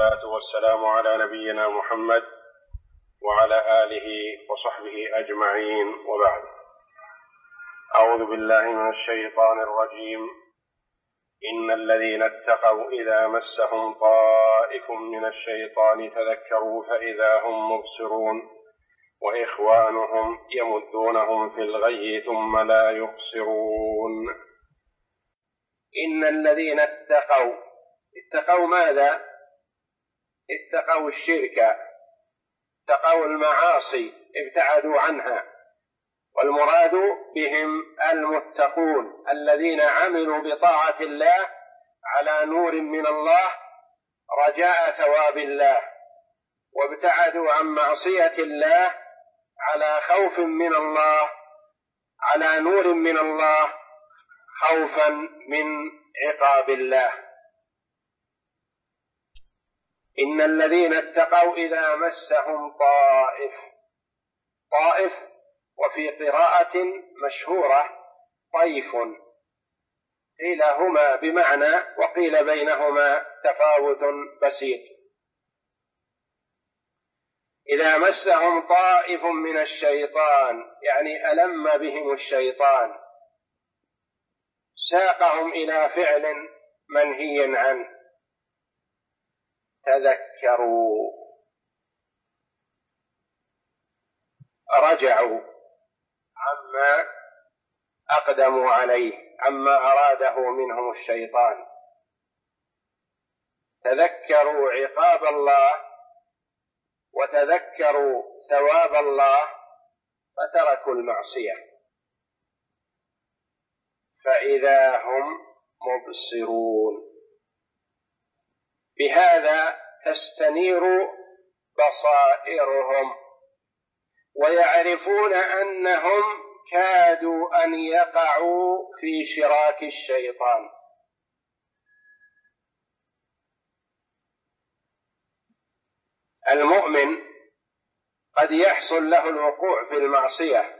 والصلاة والسلام على نبينا محمد وعلى آله وصحبه أجمعين، وبعد. أعوذ بالله من الشيطان الرجيم. إن الذين اتقوا إذا مسهم طائف من الشيطان تذكروا فإذا هم مبصرون وإخوانهم يمدونهم في الغي ثم لا يقصرون. إن الذين اتقوا ماذا؟ اتقوا الشرك، اتقوا المعاصي، ابتعدوا عنها، والمراد بهم المتقون الذين عملوا بطاعة الله على نور من الله رجاء ثواب الله، وابتعدوا عن معصية الله على خوف من الله، على نور من الله، خوفا من عقاب الله. إن الذين اتقوا إذا مسهم طائف، وفي قراءة مشهورة طيف، قيل هما بمعنى وقيل بينهما تفاوت بسيط. إذا مسهم طائف من الشيطان يعني ألم بهم الشيطان، ساقهم إلى فعل منهي عنه، تذكروا، رجعوا عما أقدموا عليه، عما أراده منهم الشيطان، تذكروا عقاب الله وتذكروا ثواب الله فتركوا المعصية، فإذا هم مبصرون. بهذا تستنير بصائرهم ويعرفون أنهم كادوا أن يقعوا في شراك الشيطان. المؤمن قد يحصل له الوقوع في المعصية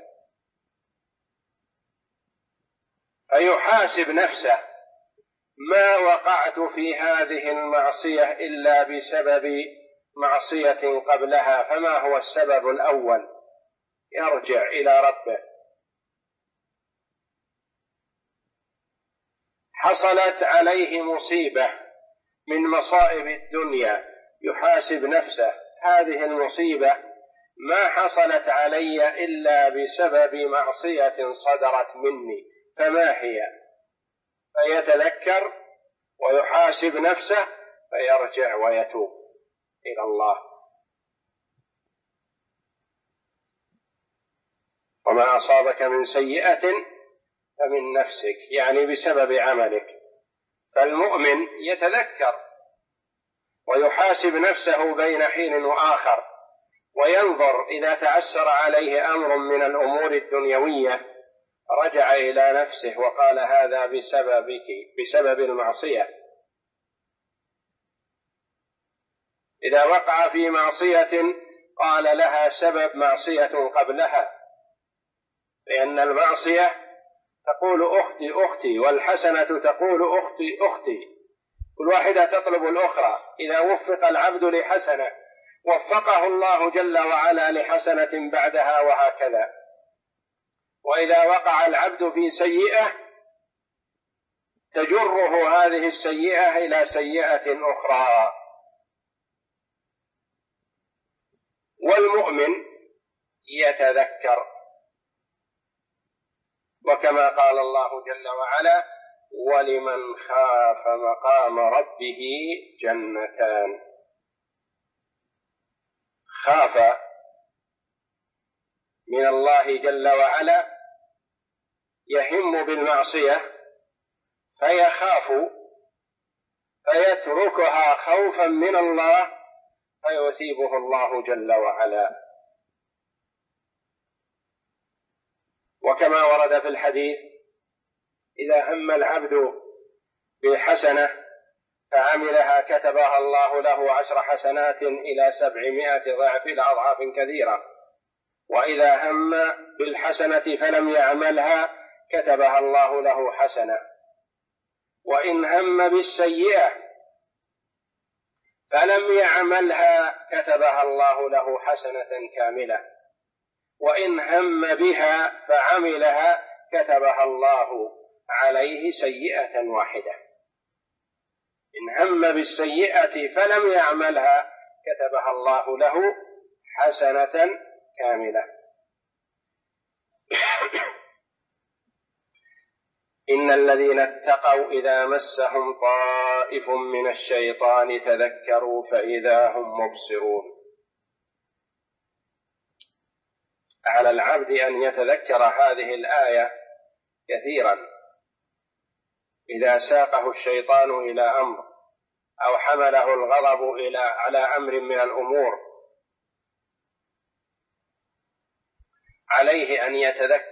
فيحاسب نفسه: ما وقعت في هذه المعصية إلا بسبب معصية قبلها، فما هو السبب الأول؟ يرجع إلى ربه. حصلت عليه مصيبة من مصائب الدنيا، يحاسب نفسه: هذه المصيبة ما حصلت علي إلا بسبب معصية صدرت مني، فما هي؟ فيتذكر ويحاسب نفسه فيرجع ويتوب إلى الله. وما أصابك من سيئة فمن نفسك، يعني بسبب عملك. فالمؤمن يتذكر ويحاسب نفسه بين حين وآخر، وينظر إذا تعسر عليه أمر من الأمور الدنيوية رجع إلى نفسه وقال: هذا بسببك، بسبب المعصية. إذا وقع في معصية قال لها سبب معصية قبلها، لأن المعصية تقول أختي أختي، والحسنة تقول أختي أختي، كل واحدة تطلب الأخرى. إذا وفق العبد لحسنة وفقه الله جل وعلا لحسنة بعدها، وهكذا. وإذا وقع العبد في سيئة تجره هذه السيئة إلى سيئة أخرى. والمؤمن يتذكر، وكما قال الله جل وعلا: ولمن خاف مقام ربه جنتان. خاف من الله جل وعلا، يهم بالمعصية فيخاف فيتركها خوفا من الله فيثيبه الله جل وعلا. وكما ورد في الحديث: إذا هم العبد بحسنة فعملها كتبها الله له 10 حسنات إلى 700 ضعف إلى أضعاف كثيرة، وإذا هم بالحسنة فلم يعملها كتبها الله له حسنة. وإن هم بالسيئة فلم يعملها كتبها الله له حسنة كاملة، وإن هم بها فعملها كتبها الله عليه سيئة واحدة. إن هم بالسيئة فلم يعملها كتبها الله له حسنة كاملة. إن الذين اتقوا إذا مسهم طائف من الشيطان تذكروا فإذا هم مبصرون. على العبد أن يتذكر هذه الآية كثيرا إذا ساقه الشيطان إلى أمر أو حمله الغضب على أمر من الأمور، عليه أن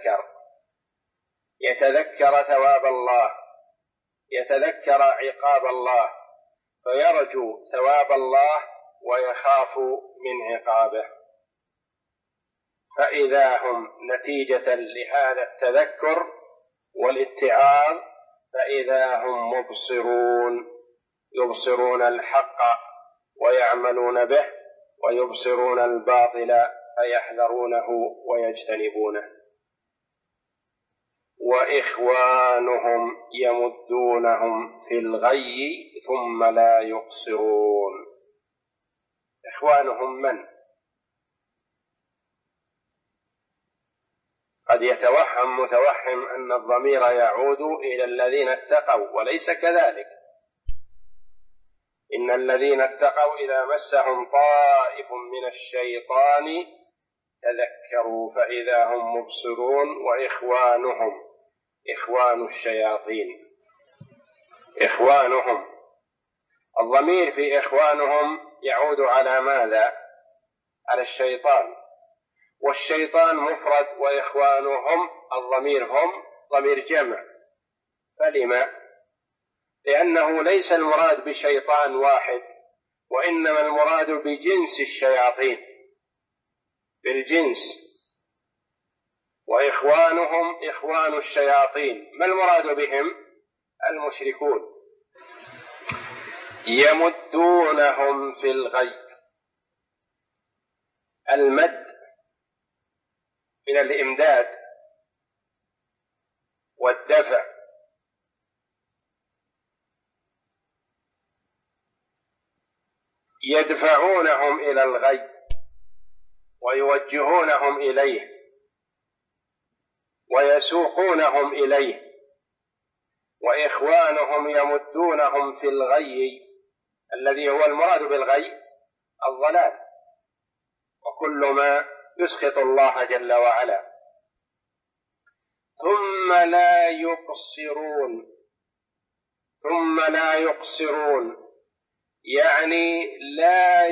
يتذكر ثواب الله، يتذكر عقاب الله، فيرجو ثواب الله ويخاف من عقابه. فإذا هم نتيجة لهذا التذكر والاتعاظ فإذا هم مبصرون، يبصرون الحق ويعملون به، ويبصرون الباطل فيحذرونه ويجتنبونه. وإخوانهم يمدونهم في الغي ثم لا يقصرون. إخوانهم من؟ قد يتوهم متوهم أن الضمير يعود إلى الذين اتقوا، وليس كذلك. إن الذين اتقوا إذا مسهم طائف من الشيطان تذكروا فإذا هم مبصرون. وإخوانهم إخوان الشياطين، إخوانهم الضمير في إخوانهم يعود على ماذا؟ على الشيطان، والشيطان مفرد، وإخوانهم الضمير هم ضمير جمع. فلما؟ لأنه ليس المراد بشيطان واحد، وإنما المراد بجنس الشياطين، بالجنس. وإخوانهم إخوان الشياطين، ما المراد بهم؟ المشركون. يمدونهم في الغي. المد من الإمداد والدفع، يدفعونهم إلى الغي ويوجهونهم إليه ويسوقونهم إليه. وإخوانهم يمدونهم في الغي، الذي هو المراد بالغي الضلال وكل ما يسخط الله جل وعلا. ثم لا يقصرون. ثم لا يقصرون يعني لا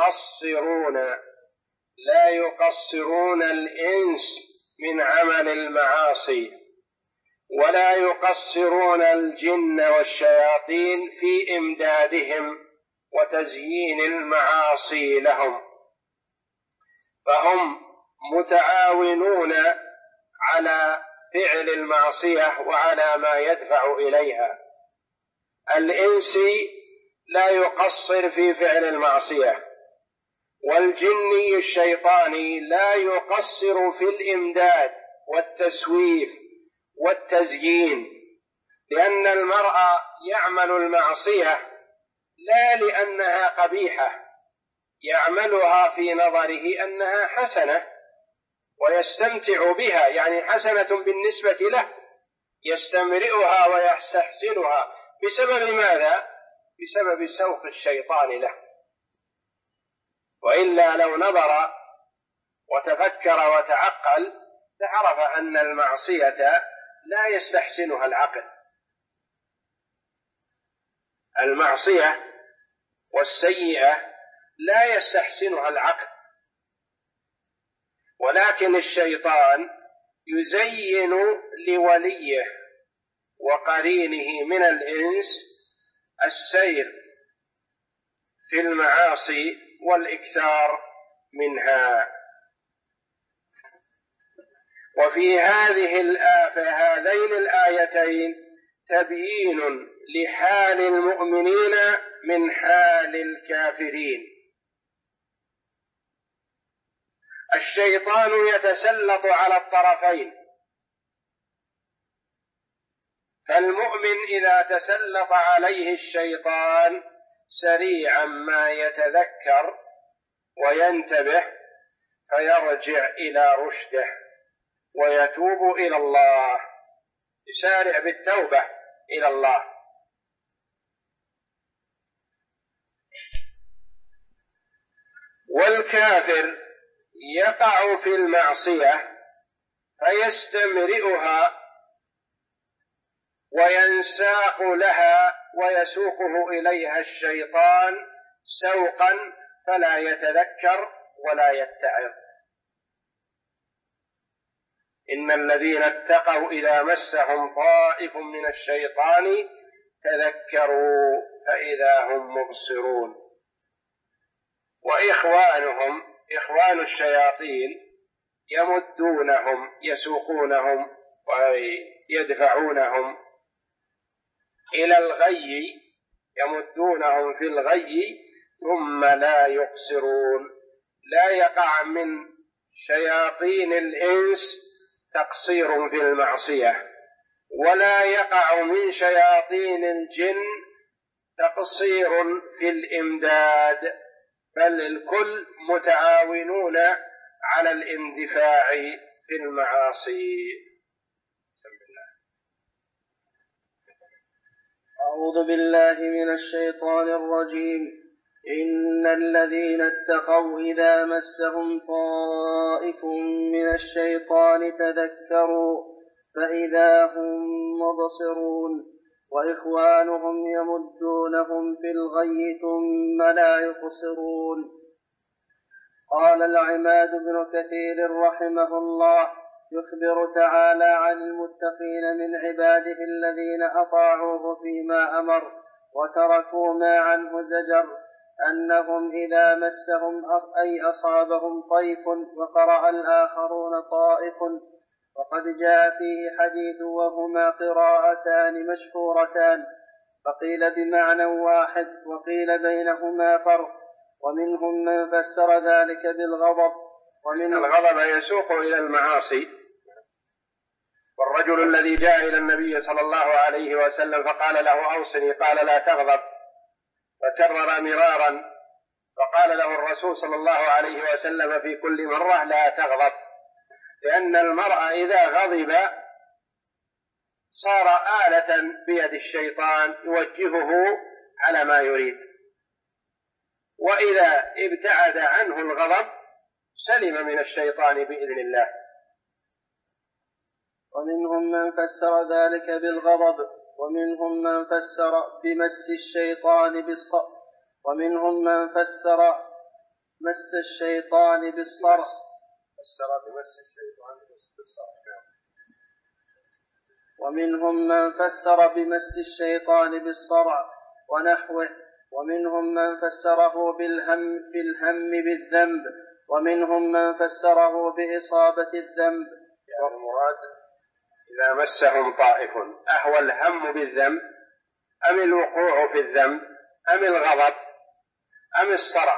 يقصرون الإنس من عمل المعاصي، ولا يقصرون الجن والشياطين في إمدادهم وتزيين المعاصي لهم، فهم متعاونون على فعل المعصية وعلى ما يدفع إليها. الإنسي لا يقصر في فعل المعصية، والجني الشيطاني لا يقصر في الإمداد والتسويف والتزيين، لأن المرء يعمل المعصية لا لأنها قبيحة، يعملها في نظره أنها حسنة ويستمتع بها، يعني حسنة بالنسبة له، يستمرئها ويستحسنها. بسبب ماذا؟ بسبب سوق الشيطان له. وإلا لو نظر وتفكر وتعقل لعرف أن المعصية لا يستحسنها العقل. المعصية والسيئة لا يستحسنها العقل، ولكن الشيطان يزين لوليه وقرينه من الإنس السير في المعاصي والإكثار منها. وفي هذين الآيتين تبيين لحال المؤمنين من حال الكافرين. الشيطان يتسلط على الطرفين، فالمؤمن إذا تسلط عليه الشيطان سريعا ما يتذكر وينتبه فيرجع إلى رشده ويتوب إلى الله، يسارع بالتوبة إلى الله. والكافر يقع في المعصية فيستمرئها وينساق لها ويسوقه إليها الشيطان سوقا فلا يتذكر ولا يتعظ. إن الذين اتقوا إذا مسهم طائف من الشيطان تذكروا فإذا هم مبصرون. وإخوانهم إخوان الشياطين يمدونهم يسوقونهم ويدفعونهم إلى الغي، يمدونهم في الغي ثم لا يقصرون. لا يقع من شياطين الإنس تقصير في المعصية، ولا يقع من شياطين الجن تقصير في الإمداد، بل الكل متعاونون على الاندفاع في المعاصي. بسم الله. أعوذ بالله من الشيطان الرجيم. إن الذين اتقوا إذا مسهم طائف من الشيطان تذكروا فإذا هم مبصرون. وإخوانهم يمدونهم في الغي ثم لا يقصرون. قال العماد بن كثير رحمه الله يخبر تعالى عن المتقين من عباده الذين أطاعوه فيما أمر وتركوا ما عنه زجر، أنهم إذا مسهم أي أصابهم طيف وقرأ الآخرون طائف، وقد جاء فيه حديث وهما قراءتان مشهورتان، فقيل بمعنى واحد وقيل بينهما فرق. ومنهم من فسر ذلك بالغضب، ومن الغضب يسوق إلى المعاصي. والرجل الذي جاء إلى النبي صلى الله عليه وسلم فقال له أوصني، قال لا تغضب، فكرر مرارا، فقال له الرسول صلى الله عليه وسلم في كل مرة لا تغضب، لأن المرء إذا غضب صار آلة بيد الشيطان يوجهه على ما يريد، وإذا ابتعد عنه الغضب سلم من الشيطان بإذن الله. ومنهم من فسر ذلك بالغضب، ومنهم من فسر بمس الشيطان بالصرع، ومنهم من فسر مس الشيطان بالصرع، ومنهم من فسر بمس الشيطان بالصرع ونحوه، ومنهم من فسره بالهم في الهم بالذنب، ومنهم من فسره بإصابة الذنب. يعني المراد إذا مسهم طائف أهو الهم بالذنب أم الوقوع في الذنب أم الغضب أم الصرع؟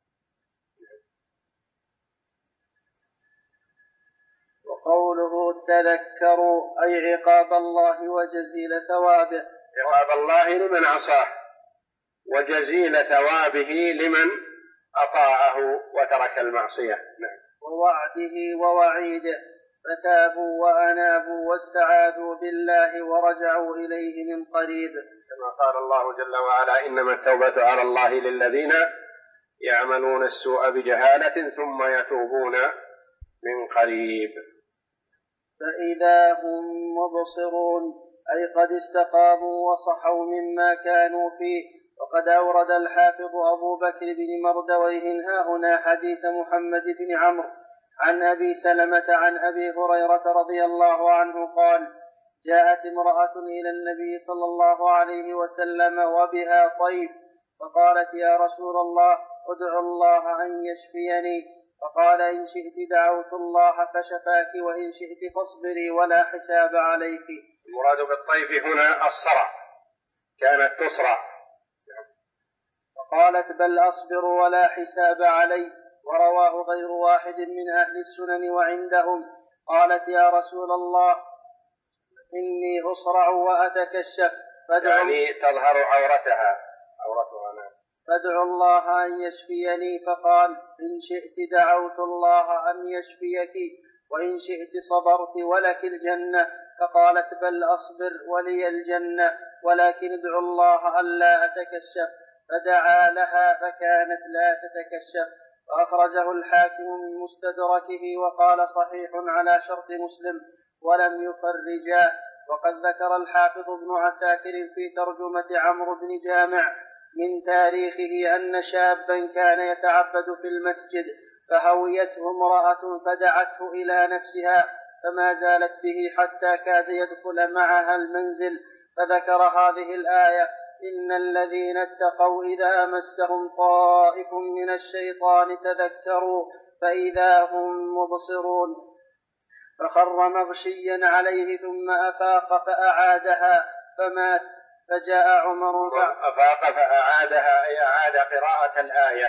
وقوله تذكروا أي عقاب الله وجزيل ثوابه، عقاب الله لمن عصاه وجزيل ثوابه لمن أطاعه وترك المعصية. ووعده ووعيده، فتابوا وأنابوا واستعاذوا بالله ورجعوا إليه من قريب، كما قال الله جل وعلا إنما التوبة على الله للذين يعملون السوء بجهالة ثم يتوبون من قريب. فإذا هم مبصرون أي قد استقاموا وصحوا مما كانوا فيه. وقد أورد الحافظ أبو بكر بن مردويه هاهنا حديث محمد بن عمرو عن أبي سلمة عن أبي هريرة رضي الله عنه قال جاءت امرأة إلى النبي صلى الله عليه وسلم وبها طيف، فقالت يا رسول الله ادع الله أن يشفيني، فقال إن شئت دعوت الله فشفاك وإن شئت فاصبري ولا حساب عليك. المراد بالطيف هنا الصرع، كانت تصرع قالت بل أصبر ولا حساب علي. ورواه غير واحد من أهل السنن وعندهم. قالت يا رسول الله إني أصرع وأتكشف يعني تظهر عورتها. فادعوا الله أن يشفيني. فقال إن شئت دعوت الله أن يشفيك وإن شئت صبرت ولك الجنة. فقالت بل أصبر ولي الجنة ولكن ادعوا الله ألا أتكشف. فدعا لها فكانت لا تتكشف. وأخرجه الحاكم من مستدركه وقال صحيح على شرط مسلم ولم يخرجاه. وقد ذكر الحافظ ابن عساكر في ترجمة عمرو بن جامع من تاريخه أن شابا كان يتعبد في المسجد فهويته امرأة فدعته إلى نفسها فما زالت به حتى كاد يدخل معها المنزل. فذكر هذه الآية إن الذين اتقوا إذا مسهم طائف من الشيطان تذكروا فإذا هم مبصرون. فخر مغشيا عليه ثم أفاق فأعادها فمات. فجاء عمر أفاق فأعادها أي أعاد قراءة الآية.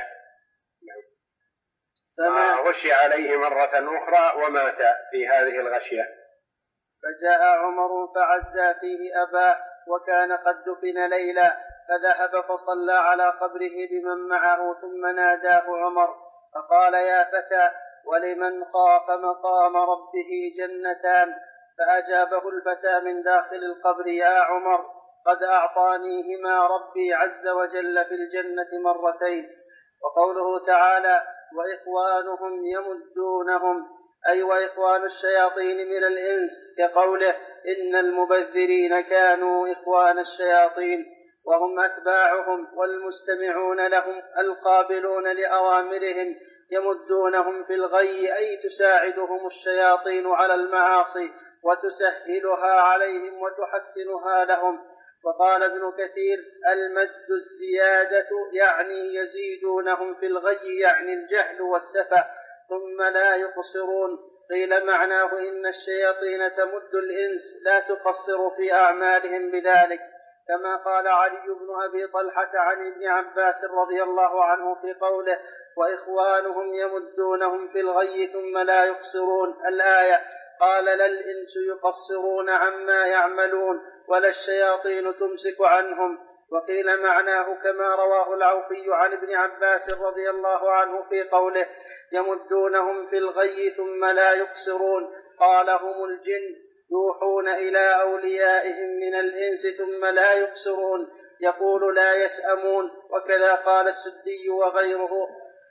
غشي عليه مرة أخرى ومات في هذه الغشية. فجاء عمر فعزى فيه أباه وكان قد دفن ليلا فذهب فصلى على قبره بمن معه ثم ناداه عمر فقال يا فتى ولمن خاف مقام ربه جنتان. فأجابه الفتى من داخل القبر يا عمر قد أعطانيهما ربي عز وجل في الجنة مرتين. وقوله تعالى وإخوانهم يمدونهم أي وإخوان الشياطين من الإنس كقوله إن المبذرين كانوا إخوان الشياطين وهم أتباعهم والمستمعون لهم القابلون لأوامرهم يمدونهم في الغي أي تساعدهم الشياطين على المعاصي وتسهلها عليهم وتحسنها لهم. وقال ابن كثير المد الزيادة يعني يزيدونهم في الغي يعني الجهل والسفه ثم لا يقصرون. قيل معناه إن الشياطين تمد الإنس لا تقصر في أعمالهم بذلك كما قال علي بن أبي طلحة عن ابن عباس رضي الله عنه في قوله وإخوانهم يمدونهم في الغي ثم لا يقصرون الآية قال لا الإنس يقصرون عما يعملون ولا الشياطين تمسك عنهم. وقيل معناه كما رواه العوفي عن ابن عباس رضي الله عنه في قوله يمدونهم في الغي ثم لا يقصرون قال هم الجن يوحون إلى أوليائهم من الإنس ثم لا يقصرون يقول لا يسأمون. وكذا قال السدي وغيره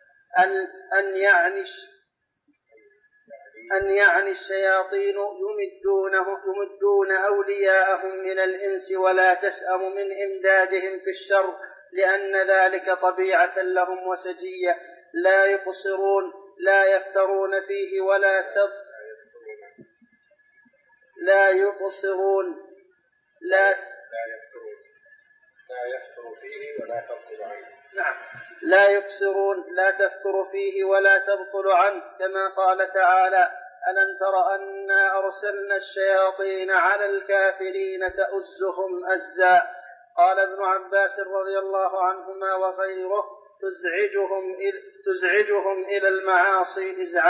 أن يعني الشياطين يمدون أولياءهم من الإنس ولا تسأم من إمدادهم في الشر لأن ذلك طبيعة لهم وسجية لا يقصرون لا يفترون فيه لا يقصرون لا يفتر فيه ولا تبطل عنه. نعم لا يقصرون لا تفتر فيه ولا تبطل عنه كما قال تعالى ألم تر أنا أرسلنا الشياطين على الكافرين تؤزهم أزا. قال ابن عباس رضي الله عنهما وغيره تزعجهم إلى المعاصي إزعاجا